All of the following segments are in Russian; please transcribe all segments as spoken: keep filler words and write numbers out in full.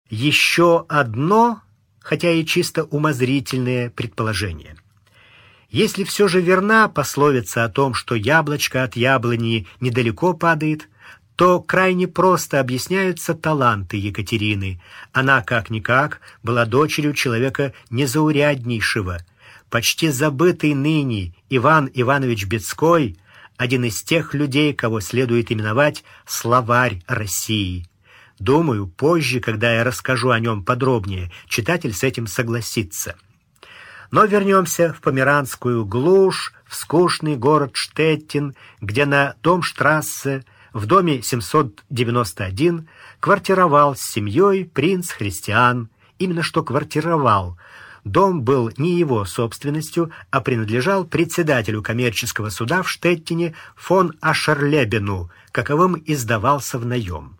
Еще одно, хотя и чисто умозрительное предположение. Если все же верна пословица о том, что яблочко от яблони недалеко падает, то крайне просто объясняются таланты Екатерины. Она, как-никак, была дочерью человека незауряднейшего. Почти забытый ныне Иван Иванович Бецкой – один из тех людей, кого следует именовать «словарь России». Думаю, позже, когда я расскажу о нем подробнее, читатель с этим согласится. Но вернемся в померанскую глушь, в скучный город Штеттин, где на Домштрассе, в доме семьсот девяносто один, квартировал с семьей принц Христиан. Именно что квартировал. Дом был не его собственностью, а принадлежал председателю коммерческого суда в Штеттине фон Ашерлебену, каковым и сдавался в наем.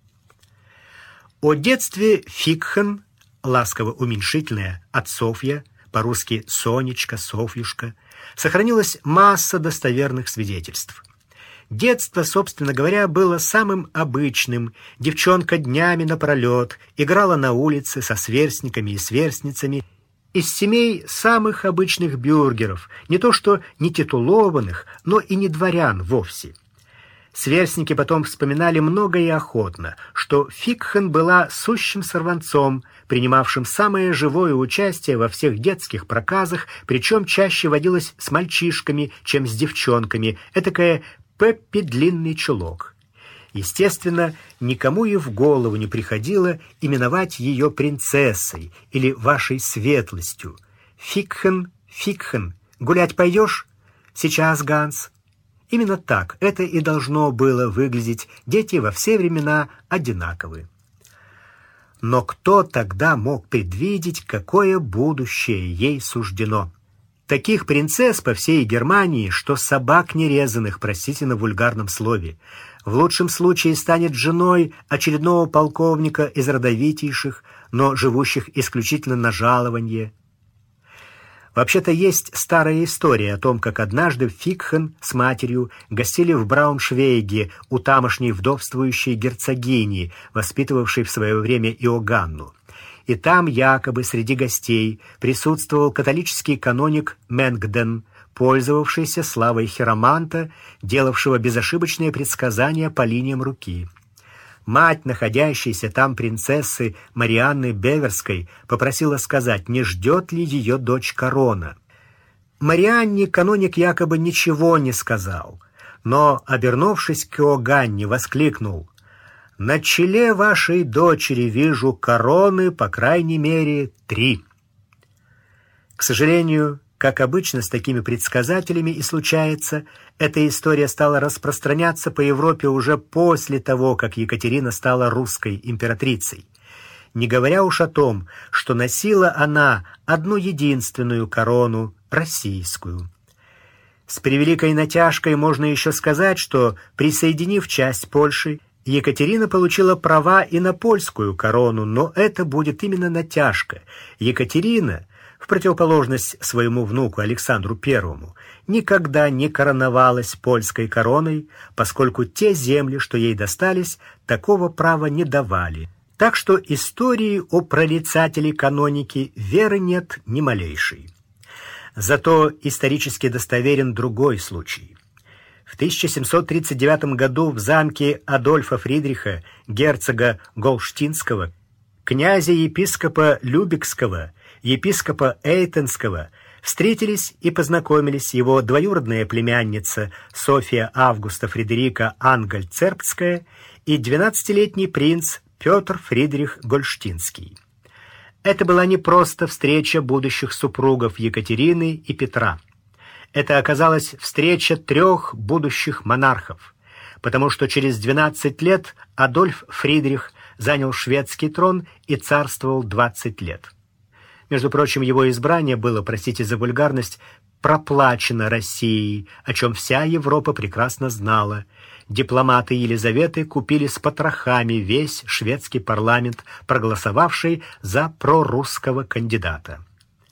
О детстве Фикхен, ласково уменьшительное от Софья, по-русски Сонечка, Софьюшка, сохранилась масса достоверных свидетельств. Детство, собственно говоря, было самым обычным. Девчонка днями напролет играла на улице со сверстниками и сверстницами из семей самых обычных бюргеров, не то что не титулованных, но и не дворян вовсе. Сверстники потом вспоминали много и охотно, что Фикхен была сущим сорванцом, принимавшим самое живое участие во всех детских проказах, причем чаще водилась с мальчишками, чем с девчонками, этакая Пеппи длинный чулок. Естественно, никому и в голову не приходило именовать ее принцессой или вашей светлостью. Фикхен, Фикхен, гулять пойдешь? Сейчас, Ганс. Именно так это и должно было выглядеть. Дети во все времена одинаковы. Но кто тогда мог предвидеть, какое будущее ей суждено? Таких принцесс по всей Германии, что собак нерезанных, простите на вульгарном слове. В лучшем случае станет женой очередного полковника из родовитейших, но живущих исключительно на жалованье. Вообще-то есть старая история о том, как однажды Фикхен с матерью гостили в Брауншвейге у тамошней вдовствующей герцогини, воспитывавшей в свое время Иоганну. И там якобы среди гостей присутствовал католический каноник Менгден, пользовавшийся славой хироманта, делавшего безошибочные предсказания по линиям руки. Мать находящейся там принцессы Марианны Беверской попросила сказать, не ждет ли ее дочь корона. Марианне каноник якобы ничего не сказал, но, обернувшись к Иоганне, воскликнул: «На челе вашей дочери вижу короны, по крайней мере, три». К сожалению, как обычно с такими предсказателями и случается, эта история стала распространяться по Европе уже после того, как Екатерина стала русской императрицей. Не говоря уж о том, что носила она одну единственную корону, российскую. С превеликой натяжкой можно еще сказать, что, присоединив часть Польши, Екатерина получила права и на польскую корону, но это будет именно натяжка. Екатерина, в противоположность своему внуку Александру Первому, никогда не короновалась польской короной, поскольку те земли, что ей достались, такого права не давали. Так что истории о прорицателе-канонике веры нет ни малейшей. Зато исторически достоверен другой случай. В тысяча семьсот тридцать девятом году в замке Адольфа Фридриха, герцога Голштинского, князя-епископа Любекского, епископа Эйтенского, встретились и познакомились его двоюродная племянница Софья Августа Фредерика Ангальцербская и двенадцатилетний принц Петр Фридрих Гольштинский. Это была не просто встреча будущих супругов Екатерины и Петра. Это оказалась встреча трех будущих монархов, потому что через двенадцать лет Адольф Фридрих занял шведский трон и царствовал двадцать лет. Между прочим, его избрание было, простите за вульгарность, проплачено Россией, о чем вся Европа прекрасно знала. Дипломаты Елизаветы купили с потрохами весь шведский парламент, проголосовавший за прорусского кандидата.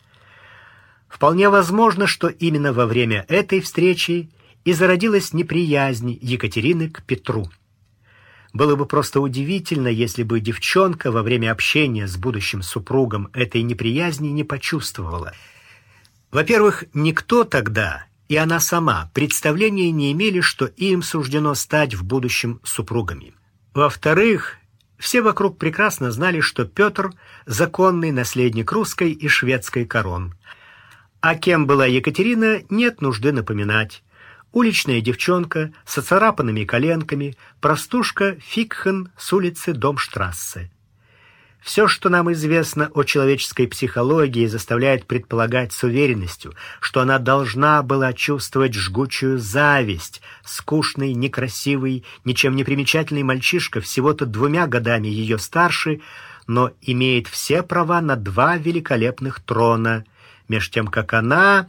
Вполне возможно, что именно во время этой встречи и зародилась неприязнь Екатерины к Петру. Было бы просто удивительно, если бы девчонка во время общения с будущим супругом этой неприязни не почувствовала. Во-первых, никто тогда, и она сама, представления не имели, что им суждено стать в будущем супругами. Во-вторых, все вокруг прекрасно знали, что Петр – законный наследник русской и шведской корон. А кем была Екатерина, нет нужды напоминать. Уличная девчонка с оцарапанными коленками, простушка Фикхен с улицы Домштрассе. Все, что нам известно о человеческой психологии, заставляет предполагать с уверенностью, что она должна была чувствовать жгучую зависть. Скучный, некрасивый, ничем не примечательный мальчишка, всего-то двумя годами ее старше, но имеет все права на два великолепных трона, меж тем, как она...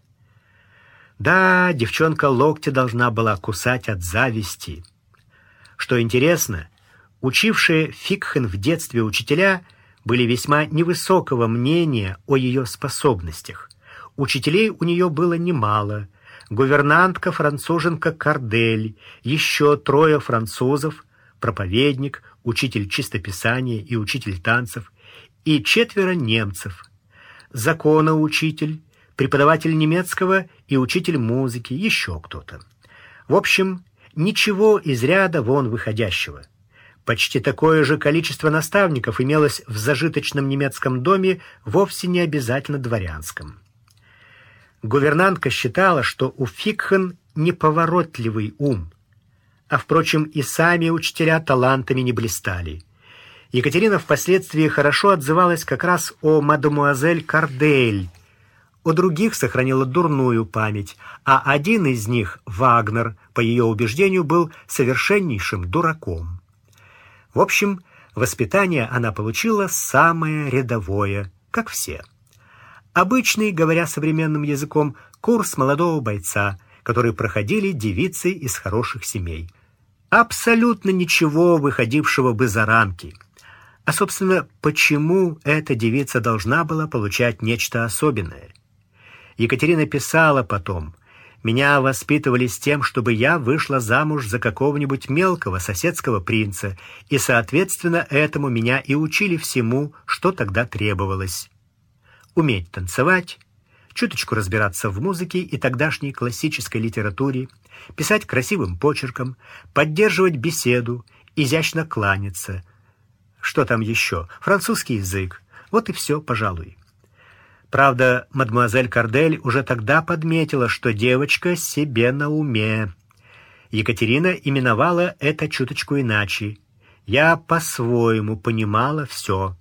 Да, девчонка локти должна была кусать от зависти. Что интересно, учившие Фикхен в детстве учителя были весьма невысокого мнения о ее способностях. Учителей у нее было немало. Гувернантка-француженка Кардель, еще трое французов, проповедник, учитель чистописания и учитель танцев, и четверо немцев. Законоучитель, преподаватель немецкого и учитель музыки, еще кто-то. В общем, ничего из ряда вон выходящего. Почти такое же количество наставников имелось в зажиточном немецком доме, вовсе не обязательно дворянском. Гувернантка считала, что у Фикхен неповоротливый ум, а, впрочем, и сами учителя талантами не блистали. Екатерина впоследствии хорошо отзывалась как раз о мадемуазель Кардель. У других сохранила дурную память, а один из них, Вагнер, по ее убеждению, был совершеннейшим дураком. В общем, воспитание она получила самое рядовое, как все. Обычный, говоря современным языком, курс молодого бойца, который проходили девицы из хороших семей. Абсолютно ничего выходившего бы за рамки. А, собственно, почему эта девица должна была получать нечто особенное? Екатерина писала потом: «Меня воспитывали с тем, чтобы я вышла замуж за какого-нибудь мелкого соседского принца, и, соответственно, этому меня и учили всему, что тогда требовалось. Уметь танцевать, чуточку разбираться в музыке и тогдашней классической литературе, писать красивым почерком, поддерживать беседу, изящно кланяться. Что там еще? Французский язык. Вот и все, пожалуй». Правда, мадемуазель Кардель уже тогда подметила, что девочка себе на уме. Екатерина именовала это чуточку иначе. «Я по-своему понимала все».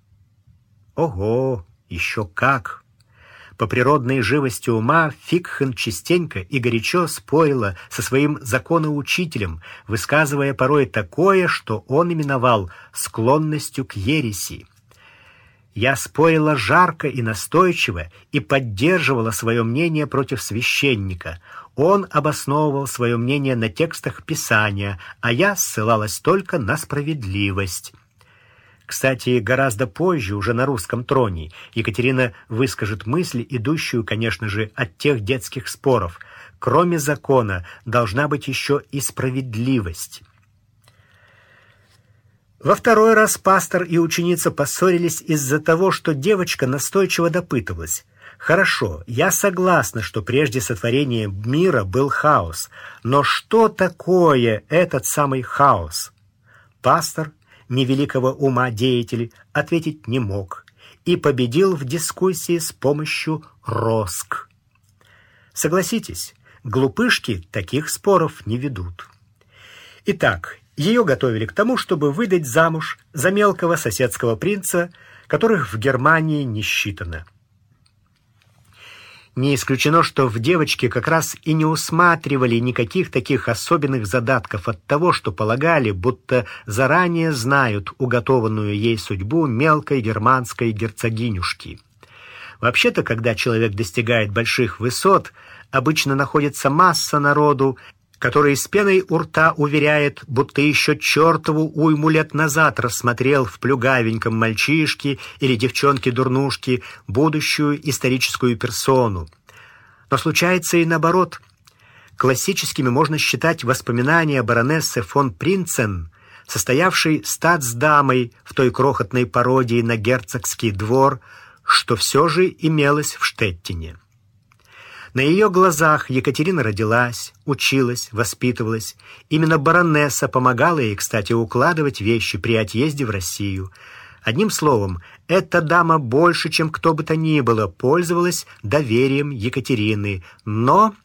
Ого, еще как! По природной живости ума Фикхен частенько и горячо спорила со своим законоучителем, высказывая порой такое, что он именовал склонностью к ереси. Я спорила жарко и настойчиво и поддерживала свое мнение против священника. Он обосновывал свое мнение на текстах Писания, а я ссылалась только на справедливость. Кстати, гораздо позже, уже на русском троне, Екатерина выскажет мысль, идущую, конечно же, от тех детских споров. Кроме закона должна быть еще и справедливость. Во второй раз пастор и ученица поссорились из-за того, что девочка настойчиво допытывалась: «Хорошо, я согласна, что прежде сотворения мира был хаос, но что такое этот самый хаос?» Пастор, невеликого ума деятель, ответить не мог и победил в дискуссии с помощью роск. Согласитесь, глупышки таких споров не ведут. Итак, ее готовили к тому, чтобы выдать замуж за мелкого соседского принца, которых в Германии не считано. Не исключено, что в девочке как раз и не усматривали никаких таких особенных задатков от того, что полагали, будто заранее знают уготованную ей судьбу мелкой германской герцогинюшки. Вообще-то, когда человек достигает больших высот, обычно находится масса народу, который с пеной у рта уверяет, будто еще чертову уйму лет назад рассмотрел в плюгавеньком мальчишке или девчонке-дурнушке будущую историческую персону. Но случается и наоборот. Классическими можно считать воспоминания баронессы фон Принцен, состоявшей статсдамой в той крохотной пародии на герцогский двор, что все же имелось в Штеттине. На ее глазах Екатерина родилась, училась, воспитывалась. Именно баронесса помогала ей, кстати, укладывать вещи при отъезде в Россию. Одним словом, эта дама больше, чем кто бы то ни было, пользовалась доверием Екатерины. Но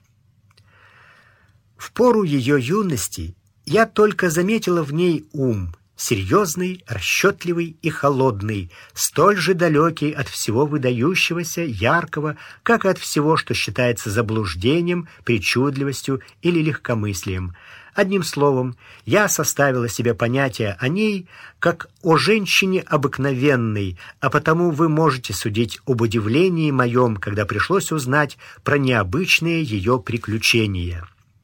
в пору ее юности я только заметила в ней ум, серьезный, расчетливый и холодный, столь же далекий от всего выдающегося, яркого, как и от всего, что считается заблуждением, причудливостью или легкомыслием. Одним словом, я составила себе понятие о ней как о женщине обыкновенной, а потому вы можете судить об удивлении моем, когда пришлось узнать про необычные ее приключения.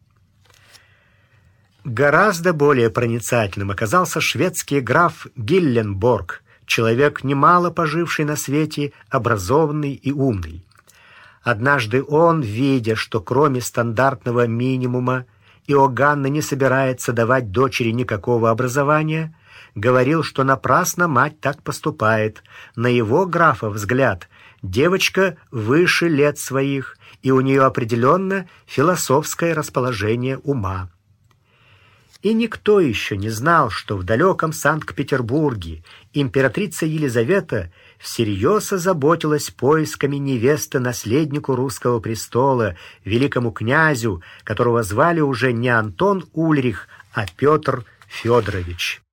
Гораздо более проницательным оказался шведский граф Гилленборг, человек, немало поживший на свете, образованный и умный. Однажды он, видя, что кроме стандартного минимума Иоганна не собирается давать дочери никакого образования, говорил, что напрасно мать так поступает. На его, графа, взгляд, девочка выше лет своих, и у нее определенно философское расположение ума. И никто еще не знал, что в далеком Санкт-Петербурге императрица Елизавета всерьез озаботилась поисками невесты наследнику русского престола, великому князю, которого звали уже не Антон Ульрих, а Петр Федорович.